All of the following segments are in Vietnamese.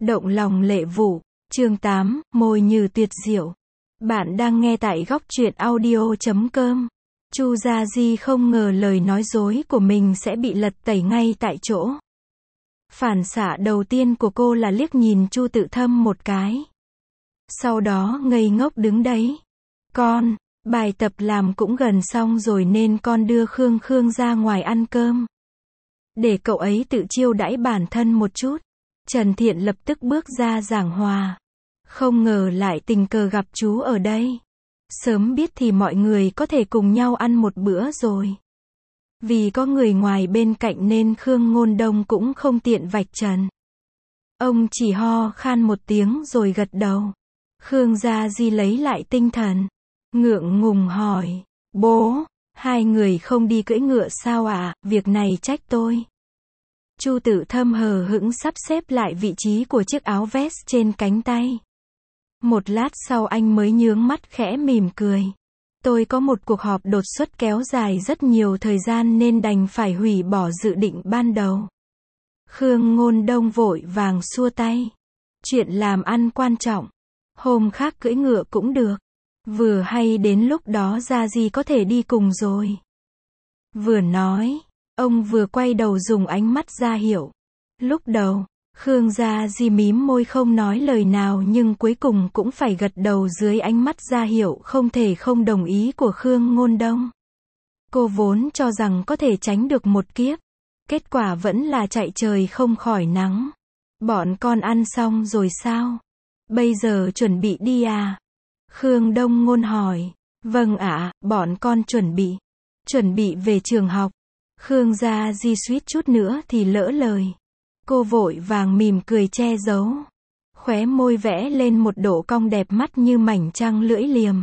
Động lòng lệ vụ, chương 8, môi như tuyệt diệu. Bạn đang nghe tại góc truyện audio.com. Chu Gia Di không ngờ lời nói dối của mình sẽ bị lật tẩy ngay tại chỗ. Phản xạ đầu tiên của cô là liếc nhìn Chu Tự Thâm một cái. Sau đó ngây ngốc đứng đấy. Con, bài tập làm cũng gần xong rồi nên con đưa Khương Khương ra ngoài ăn cơm. Để cậu ấy tự chiêu đãi bản thân một chút. Trần Thiện lập tức bước ra giảng hòa. Không ngờ lại tình cờ gặp chú ở đây. Sớm biết thì mọi người có thể cùng nhau ăn một bữa rồi. Vì có người ngoài bên cạnh nên Khương Ngôn Đông cũng không tiện vạch trần. Ông chỉ ho khan một tiếng rồi gật đầu. Khương Gia Di lấy lại tinh thần. Ngượng ngùng hỏi, bố, hai người không đi cưỡi ngựa sao ạ? Việc này trách tôi. Chu Tự Thâm hờ hững sắp xếp lại vị trí của chiếc áo vest trên cánh tay. Một lát sau anh mới nhướng mắt khẽ mỉm cười. Tôi có một cuộc họp đột xuất kéo dài rất nhiều thời gian nên đành phải hủy bỏ dự định ban đầu. Khương Ngôn Đông vội vàng xua tay. Chuyện làm ăn quan trọng. Hôm khác cưỡi ngựa cũng được. Vừa hay đến lúc đó Gia Di có thể đi cùng rồi. Vừa nói, ông vừa quay đầu dùng ánh mắt ra hiệu. Lúc đầu, Khương Gia Di mím môi không nói lời nào nhưng cuối cùng cũng phải gật đầu dưới ánh mắt ra hiệu không thể không đồng ý của Khương Ngôn Đông. Cô vốn cho rằng có thể tránh được một kiếp. Kết quả vẫn là chạy trời không khỏi nắng. Bọn con ăn xong rồi sao? Bây giờ chuẩn bị đi à? Khương Đông Ngôn hỏi. Vâng ạ, bọn con chuẩn bị về trường học. Khương Gia Di suýt chút nữa thì lỡ lời. Cô vội vàng mỉm cười che giấu. Khóe môi vẽ lên một độ cong đẹp mắt như mảnh trăng lưỡi liềm.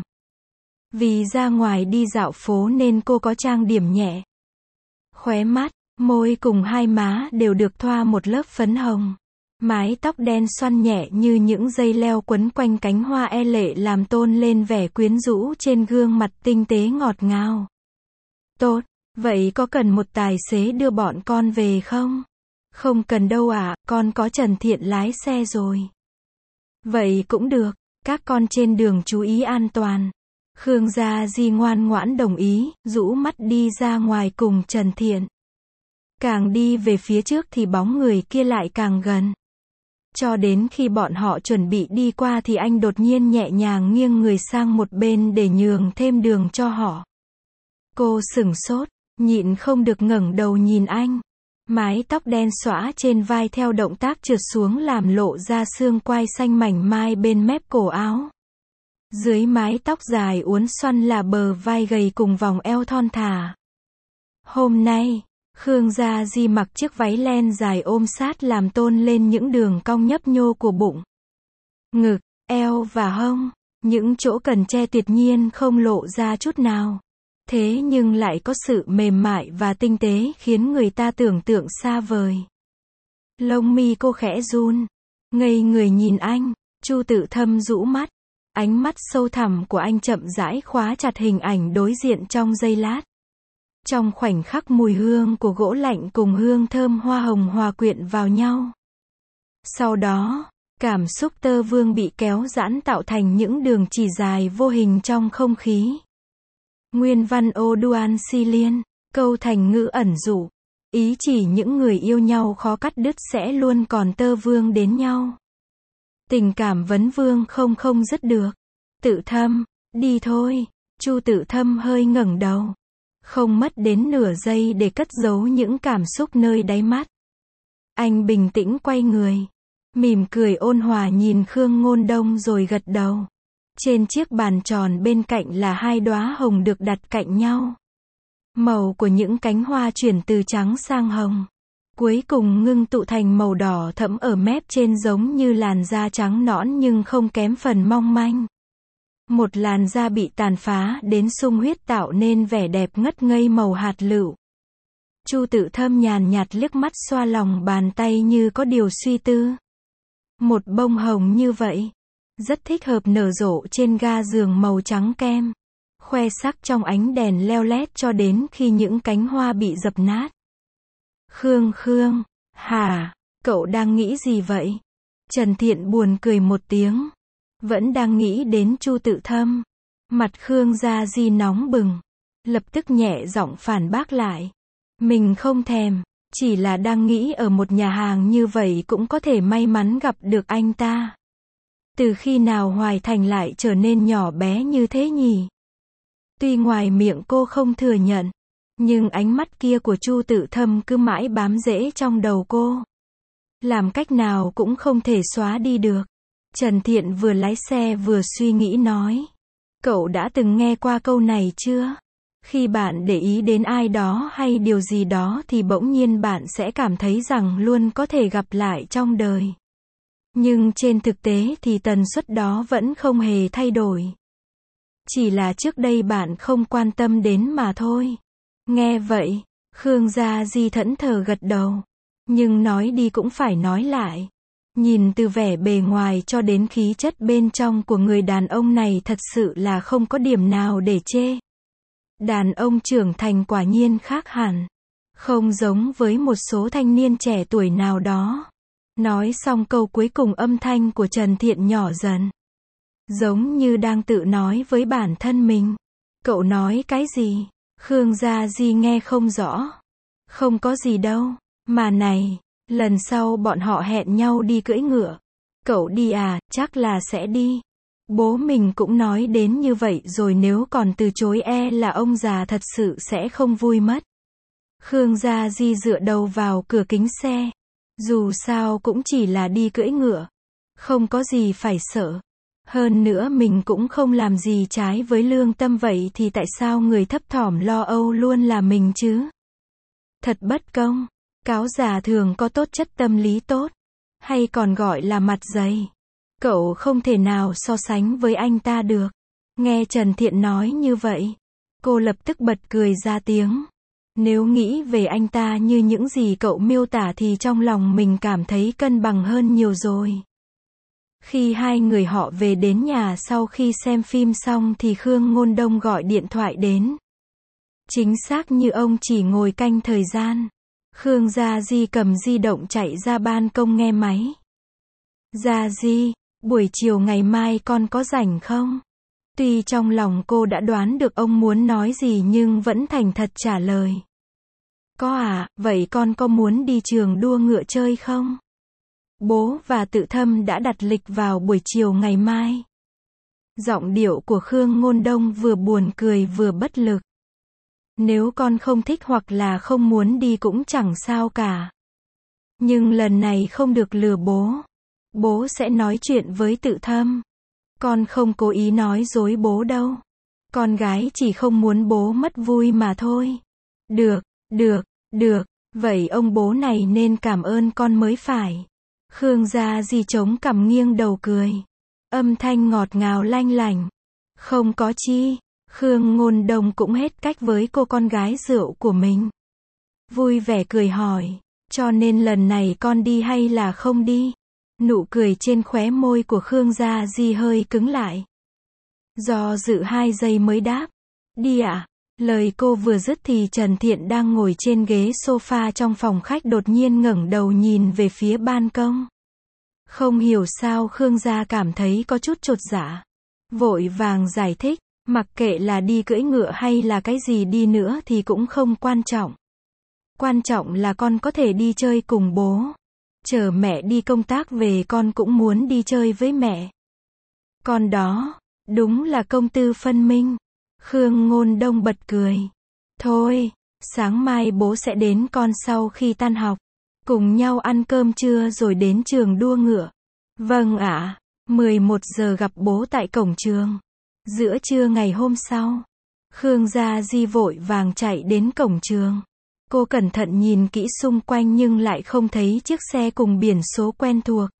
Vì ra ngoài đi dạo phố nên cô có trang điểm nhẹ. Khóe mắt, môi cùng hai má đều được thoa một lớp phấn hồng. Mái tóc đen xoăn nhẹ như những dây leo quấn quanh cánh hoa e lệ làm tôn lên vẻ quyến rũ trên gương mặt tinh tế ngọt ngào. Tốt, vậy có cần một tài xế đưa bọn con về không? Không cần đâu ạ, con có Trần Thiện lái xe rồi. Vậy cũng được, các con trên đường chú ý an toàn. Khương Gia Di ngoan ngoãn đồng ý, rũ mắt đi ra ngoài cùng Trần Thiện. Càng đi về phía trước thì bóng người kia lại càng gần. Cho đến khi bọn họ chuẩn bị đi qua thì anh đột nhiên nhẹ nhàng nghiêng người sang một bên để nhường thêm đường cho họ. Cô sửng sốt, nhịn không được ngẩng đầu nhìn anh. Mái tóc đen xõa trên vai theo động tác trượt xuống làm lộ ra xương quai xanh mảnh mai bên mép cổ áo. Dưới mái tóc dài uốn xoăn là bờ vai gầy cùng vòng eo thon thả. Hôm nay, Khương Gia Di mặc chiếc váy len dài ôm sát làm tôn lên những đường cong nhấp nhô của bụng, ngực, eo và hông. Những chỗ cần che tuyệt nhiên không lộ ra chút nào. Thế nhưng lại có sự mềm mại và tinh tế khiến người ta tưởng tượng xa vời. Lông mi cô khẽ run, ngây người nhìn anh. Chu Tự Thâm rũ mắt. Ánh mắt sâu thẳm của anh chậm rãi khóa chặt hình ảnh đối diện trong giây lát. Trong khoảnh khắc mùi hương của gỗ lạnh cùng hương thơm hoa hồng hòa quyện vào nhau. Sau đó, cảm xúc tơ vương bị kéo giãn tạo thành những đường chỉ dài vô hình trong không khí. Nguyên văn Ô Duan Si Liên, câu thành ngữ ẩn dụ, ý chỉ những người yêu nhau khó cắt đứt sẽ luôn còn tơ vương đến nhau. Tình cảm vấn vương không dứt được. Tự Thâm, đi thôi. Chu Tự Thâm hơi ngẩng đầu. Không mất đến nửa giây để cất giấu những cảm xúc nơi đáy mắt. Anh bình tĩnh quay người. Mỉm cười ôn hòa nhìn Khương Ngôn Đông rồi gật đầu. Trên chiếc bàn tròn bên cạnh là hai đóa hồng được đặt cạnh nhau. Màu của những cánh hoa chuyển từ trắng sang hồng. Cuối cùng ngưng tụ thành màu đỏ thẫm ở mép trên giống như làn da trắng nõn nhưng không kém phần mong manh. Một làn da bị tàn phá đến sung huyết tạo nên vẻ đẹp ngất ngây màu hạt lựu. Chu Tự Thâm nhàn nhạt liếc mắt xoa lòng bàn tay như có điều suy tư. Một bông hồng như vậy, rất thích hợp nở rộ trên ga giường màu trắng kem. Khoe sắc trong ánh đèn leo lét cho đến khi những cánh hoa bị dập nát. Khương, hả, cậu đang nghĩ gì vậy? Trần Thiện buồn cười một tiếng. Vẫn đang nghĩ đến Chu Tự Thâm. Mặt Khương Gia Di nóng bừng. Lập tức nhẹ giọng phản bác lại. Mình không thèm. Chỉ là đang nghĩ ở một nhà hàng như vậy cũng có thể may mắn gặp được anh ta. Từ khi nào Hoài Thành lại trở nên nhỏ bé như thế nhỉ? Tuy ngoài miệng cô không thừa nhận, nhưng ánh mắt kia của Chu Tự Thâm cứ mãi bám rễ trong đầu cô. Làm cách nào cũng không thể xóa đi được. Trần Thiện vừa lái xe vừa suy nghĩ nói. Cậu đã từng nghe qua câu này chưa? Khi bạn để ý đến ai đó hay điều gì đó thì bỗng nhiên bạn sẽ cảm thấy rằng luôn có thể gặp lại trong đời. Nhưng trên thực tế thì tần suất đó vẫn không hề thay đổi. Chỉ là trước đây bạn không quan tâm đến mà thôi. Nghe vậy, Khương Gia Di thẫn thờ gật đầu. Nhưng nói đi cũng phải nói lại. Nhìn từ vẻ bề ngoài cho đến khí chất bên trong của người đàn ông này thật sự là không có điểm nào để chê. Đàn ông trưởng thành quả nhiên khác hẳn. Không giống với một số thanh niên trẻ tuổi nào đó. Nói xong câu cuối cùng âm thanh của Trần Thiện nhỏ dần. Giống như đang tự nói với bản thân mình. Cậu nói cái gì? Khương Gia Di nghe không rõ. Không có gì đâu. Mà này, lần sau bọn họ hẹn nhau đi cưỡi ngựa. Cậu đi à? Chắc là sẽ đi. Bố mình cũng nói đến như vậy rồi, nếu còn từ chối e là ông già thật sự sẽ không vui mất. Khương Gia Di dựa đầu vào cửa kính xe. Dù sao cũng chỉ là đi cưỡi ngựa. Không có gì phải sợ. Hơn nữa mình cũng không làm gì trái với lương tâm, vậy thì tại sao người thấp thỏm lo âu luôn là mình chứ? Thật bất công. Cáo già thường có tố chất tâm lý tốt. Hay còn gọi là mặt dày. Cậu không thể nào so sánh với anh ta được. Nghe Trần Thiện nói như vậy, cô lập tức bật cười ra tiếng. Nếu nghĩ về anh ta như những gì cậu miêu tả thì trong lòng mình cảm thấy cân bằng hơn nhiều rồi. Khi hai người họ về đến nhà sau khi xem phim xong thì Khương Ngôn Đông gọi điện thoại đến. Chính xác như ông chỉ ngồi canh thời gian. Khương Gia Di cầm di động chạy ra ban công nghe máy. Gia Di, buổi chiều ngày mai con có rảnh không? Tuy trong lòng cô đã đoán được ông muốn nói gì nhưng vẫn thành thật trả lời. Có à, vậy con có muốn đi trường đua ngựa chơi không? Bố và Tự Thâm đã đặt lịch vào buổi chiều ngày mai. Giọng điệu của Khương Ngôn Đông vừa buồn cười vừa bất lực. Nếu con không thích hoặc là không muốn đi cũng chẳng sao cả. Nhưng lần này không được lừa bố. Bố sẽ nói chuyện với Tự Thâm. Con không cố ý nói dối bố đâu. Con gái chỉ không muốn bố mất vui mà thôi. Được, được, được. Vậy ông bố này nên cảm ơn con mới phải. Khương Gia Di chống cằm nghiêng đầu cười. Âm thanh ngọt ngào lanh lảnh. Không có chi. Khương Ngôn Đông cũng hết cách với cô con gái rượu của mình. Vui vẻ cười hỏi. Cho nên lần này con đi hay là không đi? Nụ cười trên khóe môi của Khương Gia Di hơi cứng lại. Do dự 2 giây mới đáp. Đi ạ. Lời cô vừa dứt thì Trần Thiện đang ngồi trên ghế sofa trong phòng khách đột nhiên ngẩng đầu nhìn về phía ban công. Không hiểu sao Khương Gia cảm thấy có chút chột dạ. Vội vàng giải thích, mặc kệ là đi cưỡi ngựa hay là cái gì đi nữa thì cũng không quan trọng. Quan trọng là con có thể đi chơi cùng bố. Chờ mẹ đi công tác về con cũng muốn đi chơi với mẹ. Con đó, đúng là công tư phân minh. Khương Ngôn Đông bật cười. Thôi, sáng mai bố sẽ đến con sau khi tan học. Cùng nhau ăn cơm trưa rồi đến trường đua ngựa. Vâng ạ. 11 giờ gặp bố tại cổng trường. Giữa trưa ngày hôm sau, Khương Gia Di vội vàng chạy đến cổng trường. Cô cẩn thận nhìn kỹ xung quanh nhưng lại không thấy chiếc xe cùng biển số quen thuộc.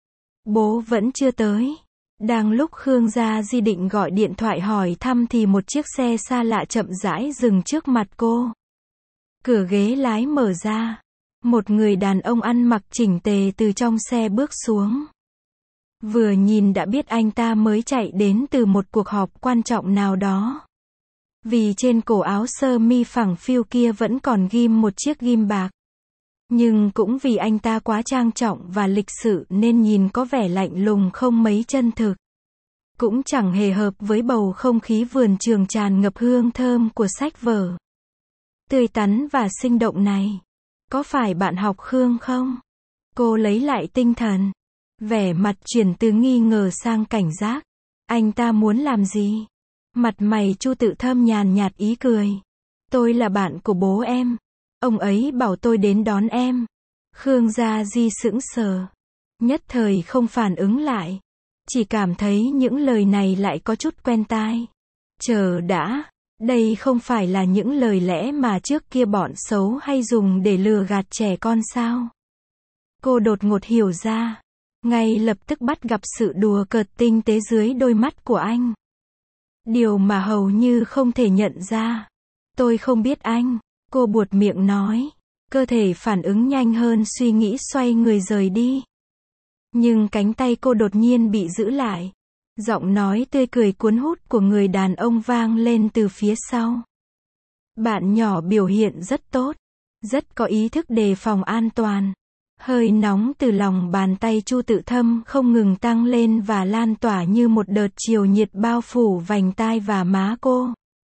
Bố vẫn chưa tới. Đang lúc Khương Gia Di định gọi điện thoại hỏi thăm thì một chiếc xe xa lạ chậm rãi dừng trước mặt cô. Cửa ghế lái mở ra. Một người đàn ông ăn mặc chỉnh tề từ trong xe bước xuống. Vừa nhìn đã biết anh ta mới chạy đến từ một cuộc họp quan trọng nào đó. Vì trên cổ áo sơ mi phẳng phiu kia vẫn còn ghim một chiếc ghim bạc. Nhưng cũng vì anh ta quá trang trọng và lịch sự nên nhìn có vẻ lạnh lùng không mấy chân thực. Cũng chẳng hề hợp với bầu không khí vườn trường tràn ngập hương thơm của sách vở tươi tắn và sinh động này. Có phải bạn học Khương không? Cô lấy lại tinh thần. Vẻ mặt chuyển từ nghi ngờ sang cảnh giác. Anh ta muốn làm gì? Mặt mày Chu Tự Thâm nhàn nhạt ý cười. Tôi là bạn của bố em. Ông ấy bảo tôi đến đón em. Khương Gia Di sững sờ. Nhất thời không phản ứng lại. Chỉ cảm thấy những lời này lại có chút quen tai. Chờ đã. Đây không phải là những lời lẽ mà trước kia bọn xấu hay dùng để lừa gạt trẻ con sao? Cô đột ngột hiểu ra. Ngay lập tức bắt gặp sự đùa cợt tinh tế dưới đôi mắt của anh. Điều mà hầu như không thể nhận ra. Tôi không biết anh. Cô buột miệng nói. Cơ thể phản ứng nhanh hơn suy nghĩ xoay người rời đi. Nhưng cánh tay cô đột nhiên bị giữ lại. Giọng nói tươi cười cuốn hút của người đàn ông vang lên từ phía sau. Bạn nhỏ biểu hiện rất tốt. Rất có ý thức đề phòng an toàn. Hơi nóng từ lòng bàn tay Chu Tự Thâm không ngừng tăng lên và lan tỏa như một đợt chiều nhiệt bao phủ vành tai và má cô.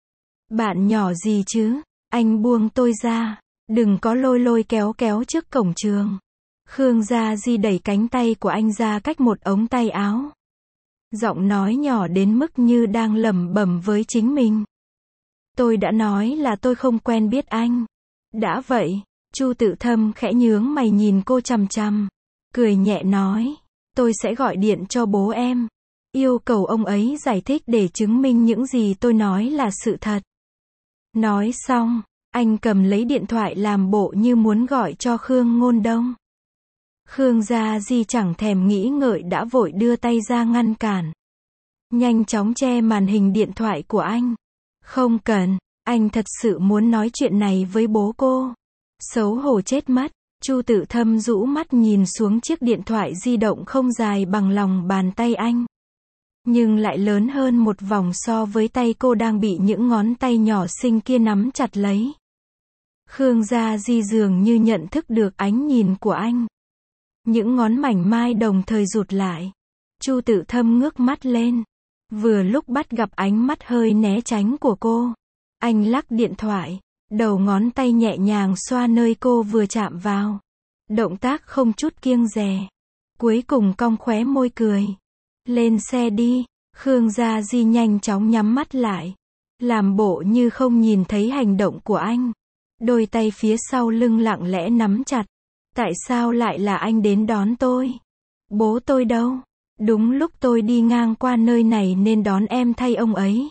Bạn nhỏ gì chứ? Anh buông tôi ra. Đừng có lôi kéo trước cổng trường. Khương Gia Di đẩy cánh tay của anh ra cách một ống tay áo. Giọng nói nhỏ đến mức như đang lẩm bẩm với chính mình. Tôi đã nói là tôi không quen biết anh. Đã vậy, Chu Tự Thâm khẽ nhướng mày nhìn cô chằm chằm. Cười nhẹ nói. Tôi sẽ gọi điện cho bố em. Yêu cầu ông ấy giải thích để chứng minh những gì tôi nói là sự thật. Nói xong, anh cầm lấy điện thoại làm bộ như muốn gọi cho Khương Ngôn Đông. Khương Gia Di chẳng thèm nghĩ ngợi đã vội đưa tay ra ngăn cản. Nhanh chóng che màn hình điện thoại của anh. Không cần, anh thật sự muốn nói chuyện này với bố cô. Xấu hổ chết mất. Chu Tự Thâm rũ mắt nhìn xuống chiếc điện thoại di động không dài bằng lòng bàn tay anh. Nhưng lại lớn hơn một vòng so với tay cô đang bị những ngón tay nhỏ xinh kia nắm chặt lấy. Khương Gia Di dường như nhận thức được ánh nhìn của anh. Những ngón mảnh mai đồng thời rụt lại. Chu Tự Thâm ngước mắt lên. Vừa lúc bắt gặp ánh mắt hơi né tránh của cô. Anh lắc điện thoại. Đầu ngón tay nhẹ nhàng xoa nơi cô vừa chạm vào. Động tác không chút kiêng dè. Cuối cùng cong khóe môi cười. Lên xe đi. Khương Gia Di nhanh chóng nhắm mắt lại. Làm bộ như không nhìn thấy hành động của anh. Đôi tay phía sau lưng lặng lẽ nắm chặt. Tại sao lại là anh đến đón tôi? Bố tôi đâu? Đúng lúc tôi đi ngang qua nơi này nên đón em thay ông ấy.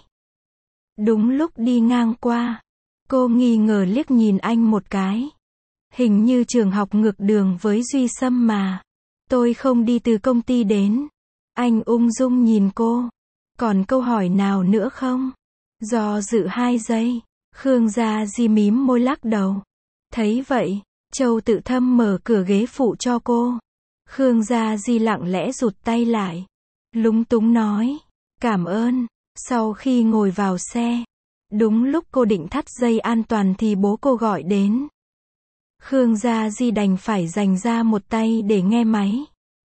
Đúng lúc đi ngang qua. Cô nghi ngờ liếc nhìn anh một cái. Hình như trường học ngược đường với Duy Sâm mà. Tôi không đi từ công ty đến. Anh ung dung nhìn cô. Còn câu hỏi nào nữa không? Do dự 2 giây. Khương Gia Di mím môi lắc đầu. Thấy vậy, Châu Tự Thâm mở cửa ghế phụ cho cô. Khương Gia Di lặng lẽ rụt tay lại. Lúng túng nói. Cảm ơn. Sau khi ngồi vào xe. Đúng lúc cô định thắt dây an toàn thì bố cô gọi đến. Khương Gia Di đành phải dành ra một tay để nghe máy.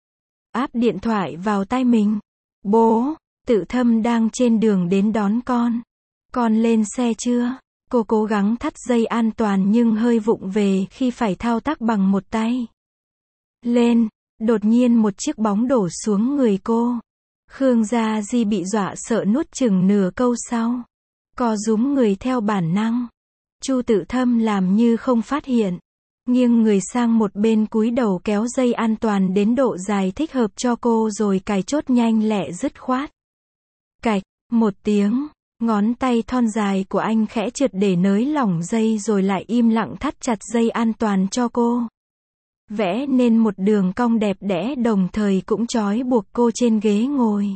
Áp điện thoại vào tai mình. Bố, Tự Thâm đang trên đường đến đón con. Con lên xe chưa? Cô cố gắng thắt dây an toàn nhưng hơi vụng về khi phải thao tác bằng một tay. Lên, đột nhiên một chiếc bóng đổ xuống người cô. Khương Gia Di bị dọa sợ nuốt chửng nửa câu sau. Co rúm người theo bản năng. Chu Tự Thâm làm như không phát hiện. Nghiêng người sang một bên cúi đầu kéo dây an toàn đến độ dài thích hợp cho cô rồi cài chốt nhanh lẹ dứt khoát. Cạch, một tiếng. Ngón tay thon dài của anh khẽ trượt để nới lỏng dây rồi lại im lặng thắt chặt dây an toàn cho cô. Vẽ nên một đường cong đẹp đẽ đồng thời cũng trói buộc cô trên ghế ngồi.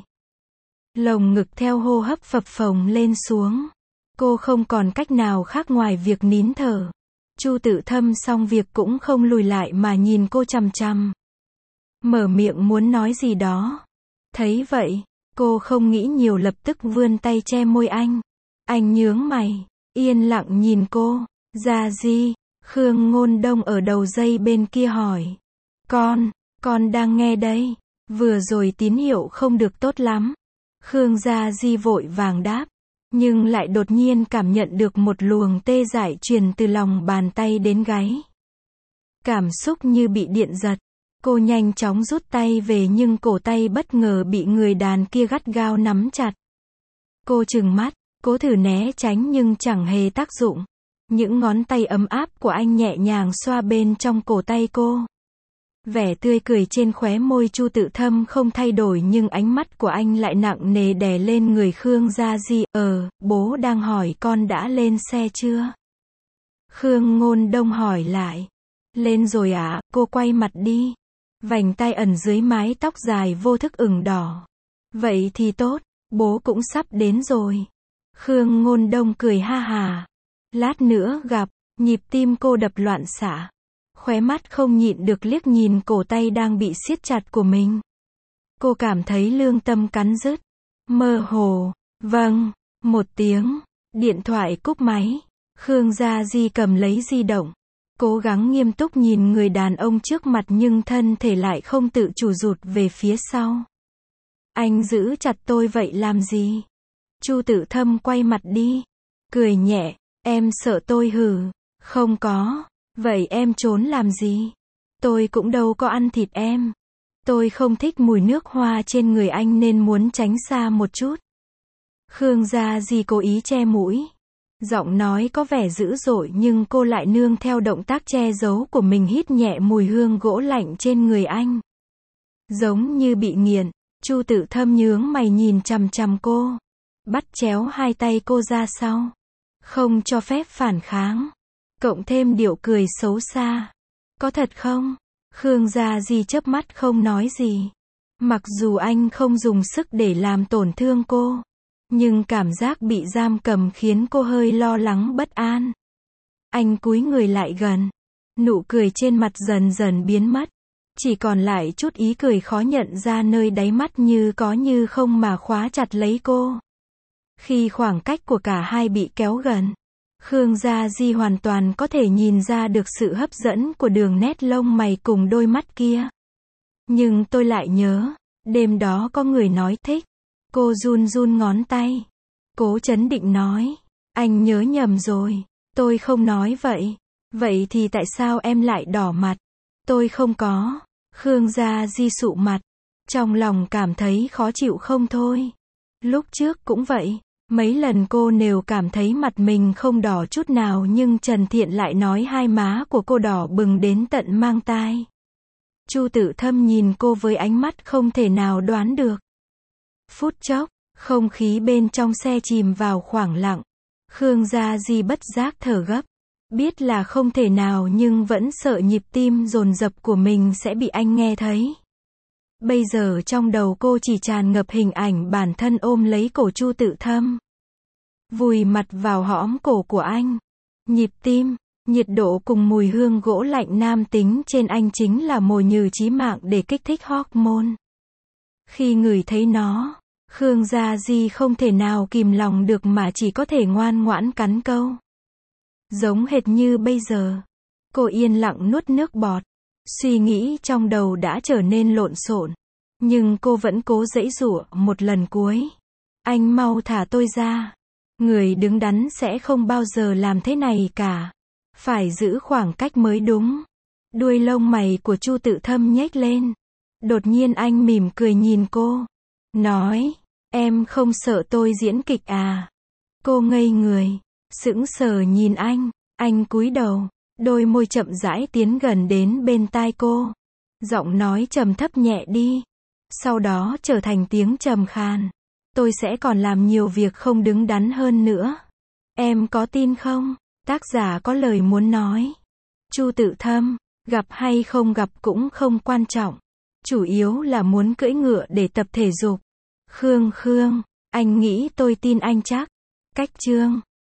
Lồng ngực theo hô hấp phập phồng lên xuống. Cô không còn cách nào khác ngoài việc nín thở. Chu Tự Thâm xong việc cũng không lùi lại mà nhìn cô chằm chằm. Mở miệng muốn nói gì đó. Thấy vậy, cô không nghĩ nhiều lập tức vươn tay che môi anh. Anh nhướng mày, yên lặng nhìn cô. Gia Di, Khương Ngôn Đông ở đầu dây bên kia hỏi. Con đang nghe đây. Vừa rồi tín hiệu không được tốt lắm. Khương Gia Di vội vàng đáp. Nhưng lại đột nhiên cảm nhận được một luồng tê dại truyền từ lòng bàn tay đến gáy. Cảm xúc như bị điện giật. Cô nhanh chóng rút tay về nhưng cổ tay bất ngờ bị người đàn kia gắt gao nắm chặt. Cô trừng mắt, cố thử né tránh nhưng chẳng hề tác dụng. Những ngón tay ấm áp của anh nhẹ nhàng xoa bên trong cổ tay cô. Vẻ tươi cười trên khóe môi Chu Tự Thâm không thay đổi nhưng ánh mắt của anh lại nặng nề đè lên người Khương Gia Di. Bố đang hỏi con đã lên xe chưa? Khương Ngôn Đông hỏi lại. Lên rồi ạ, cô quay mặt đi. Vành tai ẩn dưới mái tóc dài vô thức ửng đỏ. Vậy thì tốt, bố cũng sắp đến rồi. Khương Ngôn Đông cười ha hà. Lát nữa gặp, nhịp tim cô đập loạn xạ. Khóe mắt không nhịn được liếc nhìn cổ tay đang bị siết chặt của mình. Cô cảm thấy lương tâm cắn rứt. Mơ hồ, vâng, một tiếng, điện thoại cúp máy. Khương Gia Di cầm lấy di động. Cố gắng nghiêm túc nhìn người đàn ông trước mặt nhưng thân thể lại không tự chủ rụt về phía sau. Anh giữ chặt tôi vậy làm gì? Chu Tự Thâm quay mặt đi. Cười nhẹ, em sợ tôi hử? Không có. Vậy em trốn làm gì? Tôi cũng đâu có ăn thịt em. Tôi không thích mùi nước hoa trên người anh nên muốn tránh xa một chút. Khương Gia Di cố ý che mũi. Giọng nói có vẻ dữ dội nhưng cô lại nương theo động tác che giấu của mình hít nhẹ mùi hương gỗ lạnh trên người anh. Giống như bị nghiện, Chu Tự Thâm nhướng mày nhìn chằm chằm cô. Bắt chéo hai tay cô ra sau. Không cho phép phản kháng. Cộng thêm điệu cười xấu xa. Có thật không? Khương Gia Di chớp mắt không nói gì. Mặc dù anh không dùng sức để làm tổn thương cô. Nhưng cảm giác bị giam cầm khiến cô hơi lo lắng bất an. Anh cúi người lại gần. Nụ cười trên mặt dần dần biến mất. Chỉ còn lại chút ý cười khó nhận ra nơi đáy mắt như có như không mà khóa chặt lấy cô. Khi khoảng cách của cả hai bị kéo gần, Khương Gia Di hoàn toàn có thể nhìn ra được sự hấp dẫn của đường nét lông mày cùng đôi mắt kia. Nhưng tôi lại nhớ, đêm đó có người nói thích. Cô run run ngón tay. Cố trấn định nói. Anh nhớ nhầm rồi. Tôi không nói vậy. Vậy thì tại sao em lại đỏ mặt? Tôi không có. Khương Gia Di sụ mặt. Trong lòng cảm thấy khó chịu không thôi. Lúc trước cũng vậy. Mấy lần cô đều cảm thấy mặt mình không đỏ chút nào nhưng Trần Thiện lại nói hai má của cô đỏ bừng đến tận mang tai. Chu Tự Thâm nhìn cô với ánh mắt không thể nào đoán được. Phút chốc, không khí bên trong xe chìm vào khoảng lặng. Khương Gia Di bất giác thở gấp. Biết là không thể nào nhưng vẫn sợ nhịp tim dồn dập của mình sẽ bị anh nghe thấy. Bây giờ trong đầu cô chỉ tràn ngập hình ảnh bản thân ôm lấy cổ Chu Tự Thâm. Vùi mặt vào hõm cổ của anh. Nhịp tim, nhiệt độ cùng mùi hương gỗ lạnh nam tính trên anh chính là mồi nhử chí mạng để kích thích hormone. Khi ngửi thấy nó, Khương Gia Di không thể nào kìm lòng được mà chỉ có thể ngoan ngoãn cắn câu. Giống hệt như bây giờ. Cô yên lặng nuốt nước bọt. Suy nghĩ trong đầu đã trở nên lộn xộn. Nhưng cô vẫn cố giãy giụa một lần cuối. Anh mau thả tôi ra. Người đứng đắn sẽ không bao giờ làm thế này cả. Phải giữ khoảng cách mới đúng. Đuôi lông mày của Chu Tự Thâm nhếch lên. Đột nhiên anh mỉm cười nhìn cô. Nói, em không sợ tôi diễn kịch à? Cô ngây người, sững sờ nhìn anh cúi đầu, đôi môi chậm rãi tiến gần đến bên tai cô. Giọng nói trầm thấp nhẹ đi. Sau đó trở thành tiếng trầm khàn. Tôi sẽ còn làm nhiều việc không đứng đắn hơn nữa. Em có tin không? Tác giả có lời muốn nói. Chu Tự Thâm, gặp hay không gặp cũng không quan trọng. Chủ yếu là muốn cưỡi ngựa để tập thể dục. Khương, anh nghĩ tôi tin anh chắc. Cách chương